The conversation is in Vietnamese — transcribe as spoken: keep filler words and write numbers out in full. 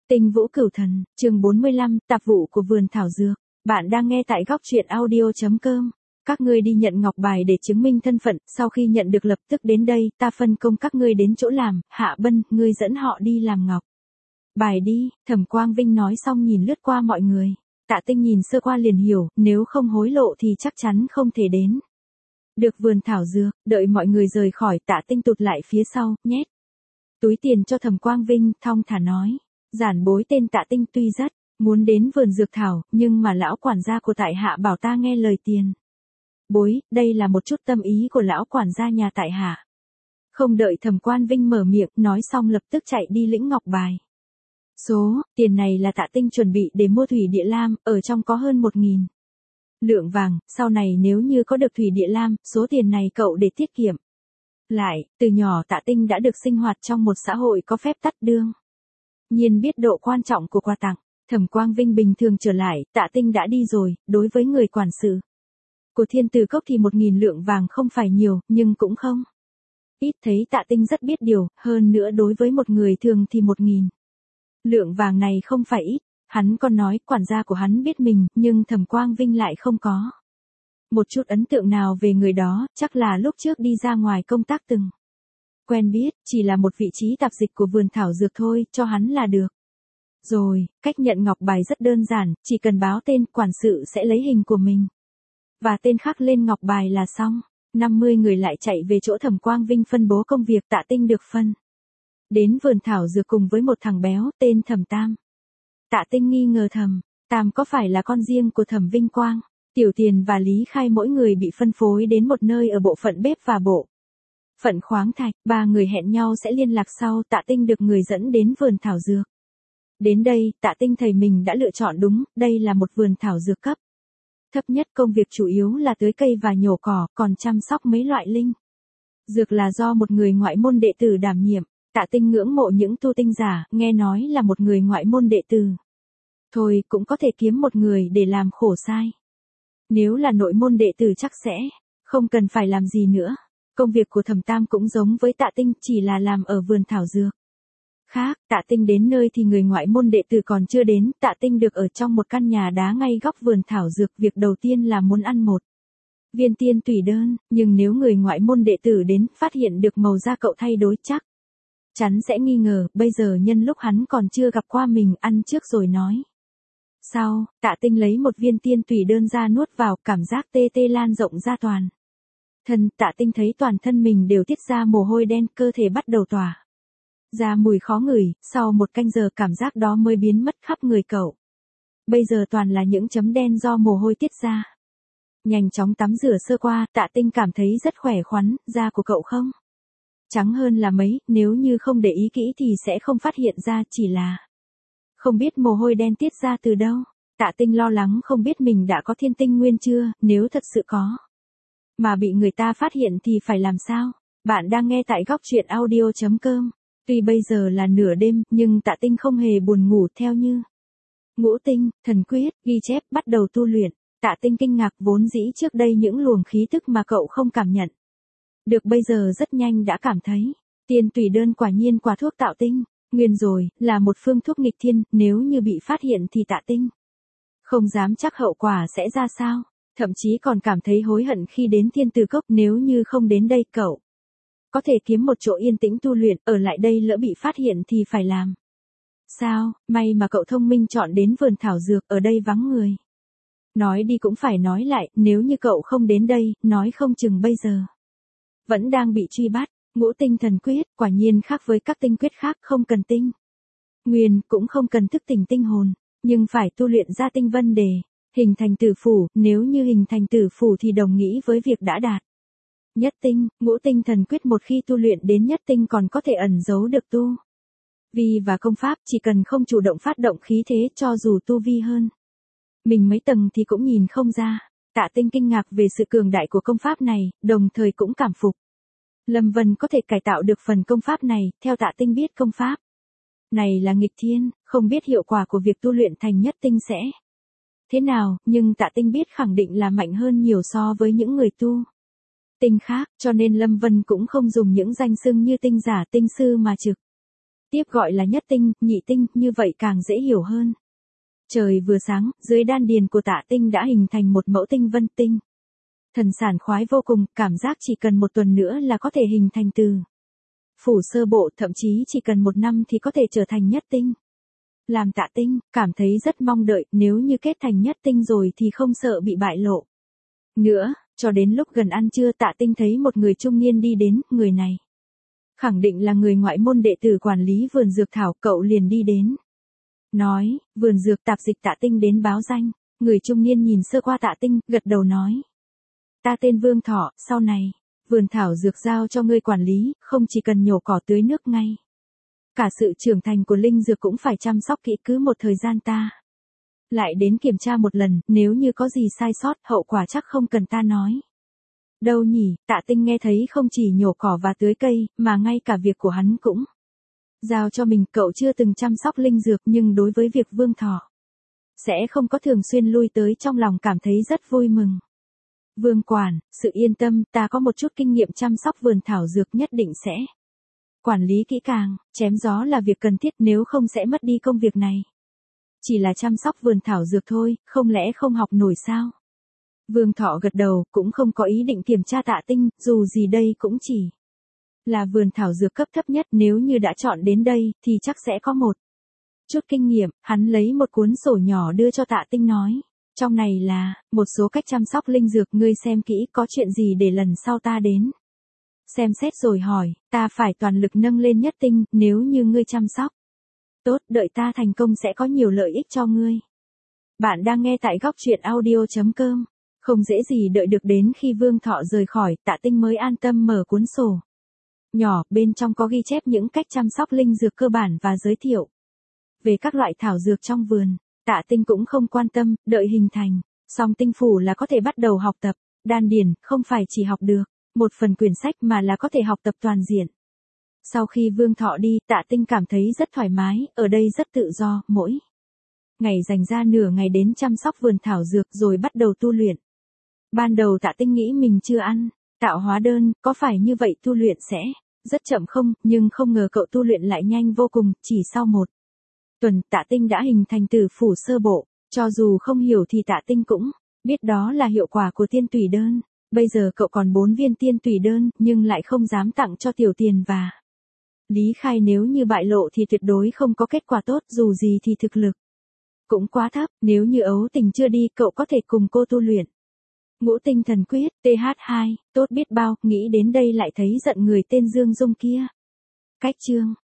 Tinh Vũ Cửu Thần, chương bốn mươi lăm, tạp vụ của vườn thảo dược. Bạn đang nghe tại góc truyện audio chấm com. Các ngươi đi nhận ngọc bài để chứng minh thân phận, sau khi nhận được lập tức đến đây, ta phân công các ngươi đến chỗ làm, Hạ Bân, ngươi dẫn họ đi làm ngọc bài đi. Thẩm Quang Vinh nói xong nhìn lướt qua mọi người. Tạ Tinh nhìn sơ qua liền hiểu, nếu không hối lộ thì chắc chắn không thể đến được vườn thảo dược. Đợi mọi người rời khỏi, Tạ Tinh tụt lại phía sau, nhét túi tiền cho Thẩm Quang Vinh, thong thả nói. Giản bối tên Tạ Tinh tuy rất muốn đến vườn dược thảo, nhưng mà lão quản gia của tại hạ bảo ta nghe lời tiền bối, đây là một chút tâm ý của lão quản gia nhà tại hạ. Không đợi Thẩm Quang Vinh mở miệng, nói xong lập tức chạy đi lĩnh ngọc bài. Số tiền này là Tạ Tinh chuẩn bị để mua thủy địa lam, ở trong có hơn một nghìn lượng vàng, sau này nếu như có được thủy địa lam, số tiền này cậu để tiết kiệm lại. Từ nhỏ Tạ Tinh đã được sinh hoạt trong một xã hội có phép tắc đương nhiên biết độ quan trọng của quà tặng. Thẩm Quang Vinh bình thường trở lại, Tạ Tinh đã đi rồi. Đối với người quản sự của Thiên Tử Cốc thì một nghìn lượng vàng không phải nhiều, nhưng cũng không ít. Thấy Tạ Tinh rất biết điều, hơn nữa đối với một người thường thì một nghìn lượng vàng này không phải ít. Hắn còn nói quản gia của hắn biết mình, nhưng Thẩm Quang Vinh lại không có một chút ấn tượng nào về người đó, chắc là lúc trước đi ra ngoài công tác từng quen biết, chỉ là một vị trí tạp dịch của vườn thảo dược thôi, cho hắn là được rồi. Cách nhận ngọc bài rất đơn giản, chỉ cần báo tên, quản sự sẽ lấy hình của mình và tên khắc lên ngọc bài là xong. năm mươi người lại chạy về chỗ Thẩm Quang Vinh phân bố công việc. Tạ Tinh được phân đến vườn thảo dược cùng với một thằng béo tên Thẩm Tam. Tạ Tinh nghi ngờ Thẩm Tam có phải là con riêng của Thẩm Vinh Quang. Tiểu Tiền và Lý Khai mỗi người bị phân phối đến một nơi ở bộ phận bếp và bộ phận khoáng thạch. Ba người hẹn nhau sẽ liên lạc sau. Tạ Tinh được người dẫn đến vườn thảo dược. Đến đây, Tạ Tinh thấy mình đã lựa chọn đúng, đây là một vườn thảo dược cấp thấp nhất, công việc chủ yếu là tưới cây và nhổ cỏ, còn chăm sóc mấy loại linh dược là do một người ngoại môn đệ tử đảm nhiệm. Tạ Tinh ngưỡng mộ những tu tinh giả, nghe nói là một người ngoại môn đệ tử thôi cũng có thể kiếm một người để làm khổ sai. Nếu là nội môn đệ tử chắc sẽ không cần phải làm gì nữa. Công việc của Thẩm Tam cũng giống với Tạ Tinh, chỉ là làm ở vườn thảo dược khác. Tạ Tinh đến nơi thì người ngoại môn đệ tử còn chưa đến. Tạ Tinh được ở trong một căn nhà đá ngay góc vườn thảo dược. Việc đầu tiên là muốn ăn một viên tiên tùy đơn, nhưng nếu người ngoại môn đệ tử đến, phát hiện được màu da cậu thay đổi chắc chắn sẽ nghi ngờ. Bây giờ nhân lúc hắn còn chưa gặp qua mình, ăn trước rồi nói sau. Tạ Tinh lấy một viên tiên tùy đơn ra nuốt vào, cảm giác tê tê lan rộng ra toàn thân. Tạ Tinh thấy toàn thân mình đều tiết ra mồ hôi đen, cơ thể bắt đầu tỏa ra mùi khó ngửi. Sau một canh giờ cảm giác đó mới biến mất khắp người cậu. Bây giờ toàn là những chấm đen do mồ hôi tiết ra. Nhanh chóng tắm rửa sơ qua, Tạ Tinh cảm thấy rất khỏe khoắn. Da của cậu không trắng hơn là mấy, nếu như không để ý kỹ thì sẽ không phát hiện ra, chỉ là không biết mồ hôi đen tiết ra từ đâu. Tạ Tinh lo lắng không biết mình đã có thiên tinh nguyên chưa, nếu thật sự có mà bị người ta phát hiện thì phải làm sao. Bạn đang nghe tại góc truyện audio chấm com. Tuy bây giờ là nửa đêm, nhưng Tạ Tinh không hề buồn ngủ. Theo như ngũ tinh, thần quyết, ghi chép, bắt đầu tu luyện. Tạ Tinh kinh ngạc, vốn dĩ trước đây những luồng khí tức mà cậu không cảm nhận được bây giờ rất nhanh đã cảm thấy. Tiên tùy đơn quả nhiên quả thuốc tạo tinh nguyên rồi, là một phương thuốc nghịch thiên. Nếu như bị phát hiện thì Tạ Tinh không dám chắc hậu quả sẽ ra sao. Thậm chí còn cảm thấy hối hận khi đến Thiên Tử Cốc. Nếu như không đến đây, cậu có thể kiếm một chỗ yên tĩnh tu luyện, ở lại đây lỡ bị phát hiện thì phải làm sao. May mà cậu thông minh chọn đến vườn thảo dược, ở đây vắng người. Nói đi cũng phải nói lại, nếu như cậu không đến đây, nói không chừng bây giờ vẫn đang bị truy bắt. Ngũ tinh thần quyết, quả nhiên khác với các tinh quyết khác, không cần tinh nguyên, cũng không cần thức tỉnh tinh hồn, nhưng phải tu luyện ra tinh vân để hình thành tử phủ. Nếu như hình thành tử phủ thì đồng nghĩa với việc đã đạt nhất tinh. Ngũ tinh thần quyết một khi tu luyện đến nhất tinh còn có thể ẩn giấu được tu vi và công pháp, chỉ cần không chủ động phát động khí thế, cho dù tu vi hơn mình mấy tầng thì cũng nhìn không ra. Tạ Tinh kinh ngạc về sự cường đại của công pháp này, đồng thời cũng cảm phục Lâm Vân có thể cải tạo được phần công pháp này. Theo Tạ Tinh biết, công pháp này là nghịch thiên, không biết hiệu quả của việc tu luyện thành nhất tinh sẽ thế nào, nhưng Tạ Tinh biết khẳng định là mạnh hơn nhiều so với những người tu tinh khác, cho nên Lâm Vân cũng không dùng những danh xưng như tinh giả, tinh sư mà trực Tiếp gọi là nhất tinh, nhị tinh, như vậy càng dễ hiểu hơn. Trời vừa sáng, dưới đan điền của Tạ Tinh đã hình thành một mẫu tinh vân tinh. Thần sản khoái vô cùng, cảm giác chỉ cần một tuần nữa là có thể hình thành từ phủ sơ bộ, thậm chí chỉ cần một năm thì có thể trở thành nhất tinh. Làm Tạ Tinh, cảm thấy rất mong đợi, nếu như kết thành nhất tinh rồi thì không sợ bị bại lộ. Nữa, cho đến lúc gần ăn trưa Tạ Tinh thấy một người trung niên đi đến, người này khẳng định là người ngoại môn đệ tử quản lý vườn dược thảo, cậu liền đi đến. Nói, vườn dược tạp dịch Tạ Tinh đến báo danh, người trung niên nhìn sơ qua Tạ Tinh, gật đầu nói. Ta tên Vương Thọ, sau này, vườn thảo dược giao cho ngươi quản lý, không chỉ cần nhổ cỏ tưới nước ngay. Cả sự trưởng thành của linh dược cũng phải chăm sóc kỹ, cứ một thời gian ta lại đến kiểm tra một lần, nếu như có gì sai sót, hậu quả chắc không cần ta nói. Đâu nhỉ, Tạ Tinh nghe thấy không chỉ nhổ cỏ và tưới cây, mà ngay cả việc của hắn cũng giao cho mình. Cậu chưa từng chăm sóc linh dược, nhưng đối với việc Vương Thọ sẽ không có thường xuyên lui tới, trong lòng cảm thấy rất vui mừng. Vương quản, sự yên tâm, ta có một chút kinh nghiệm chăm sóc vườn thảo dược, nhất định sẽ quản lý kỹ càng, chém gió là việc cần thiết, nếu không sẽ mất đi công việc này. Chỉ là chăm sóc vườn thảo dược thôi, không lẽ không học nổi sao? Vương Thọ gật đầu, cũng không có ý định kiểm tra Tạ Tinh, dù gì đây cũng chỉ là vườn thảo dược cấp thấp nhất, nếu như đã chọn đến đây, thì chắc sẽ có một chút kinh nghiệm. Hắn lấy một cuốn sổ nhỏ đưa cho Tạ Tinh nói, trong này là một số cách chăm sóc linh dược, ngươi xem kỹ, có chuyện gì để lần sau ta đến xem xét rồi hỏi. Ta phải toàn lực nâng lên nhất tinh, nếu như ngươi chăm sóc tốt, đợi ta thành công sẽ có nhiều lợi ích cho ngươi. Bạn đang nghe tại góc truyện audio chấm com. Không dễ gì đợi được đến khi Vương Thọ rời khỏi, Tạ Tinh mới an tâm mở cuốn sổ nhỏ, bên trong có ghi chép những cách chăm sóc linh dược cơ bản và giới thiệu về các loại thảo dược trong vườn. Tạ Tinh cũng không quan tâm, đợi hình thành song tinh phủ là có thể bắt đầu học tập. Đan điền, không phải chỉ học được một phần quyển sách mà là có thể học tập toàn diện. Sau khi Vương Thọ đi, Tạ Tinh cảm thấy rất thoải mái, ở đây rất tự do, mỗi ngày dành ra nửa ngày đến chăm sóc vườn thảo dược rồi bắt đầu tu luyện. Ban đầu Tạ Tinh nghĩ mình chưa ăn tạo hóa đơn, có phải như vậy tu luyện sẽ rất chậm không, nhưng không ngờ cậu tu luyện lại nhanh vô cùng, chỉ sau một tuần, Tạ Tinh đã hình thành tử phủ sơ bộ. Cho dù không hiểu thì Tạ Tinh cũng biết đó là hiệu quả của tiên tùy đơn. Bây giờ cậu còn bốn viên tiên tùy đơn, nhưng lại không dám tặng cho Tiểu Tiền và Lý Khai, nếu như bại lộ thì tuyệt đối không có kết quả tốt, dù gì thì thực lực cũng quá thấp. Nếu như Ấu Tình chưa đi, cậu có thể cùng cô tu luyện Ngũ Tinh Thần Quyết, T H hai, tốt biết bao. Nghĩ đến đây lại thấy giận người tên Dương Dung kia. Cách chương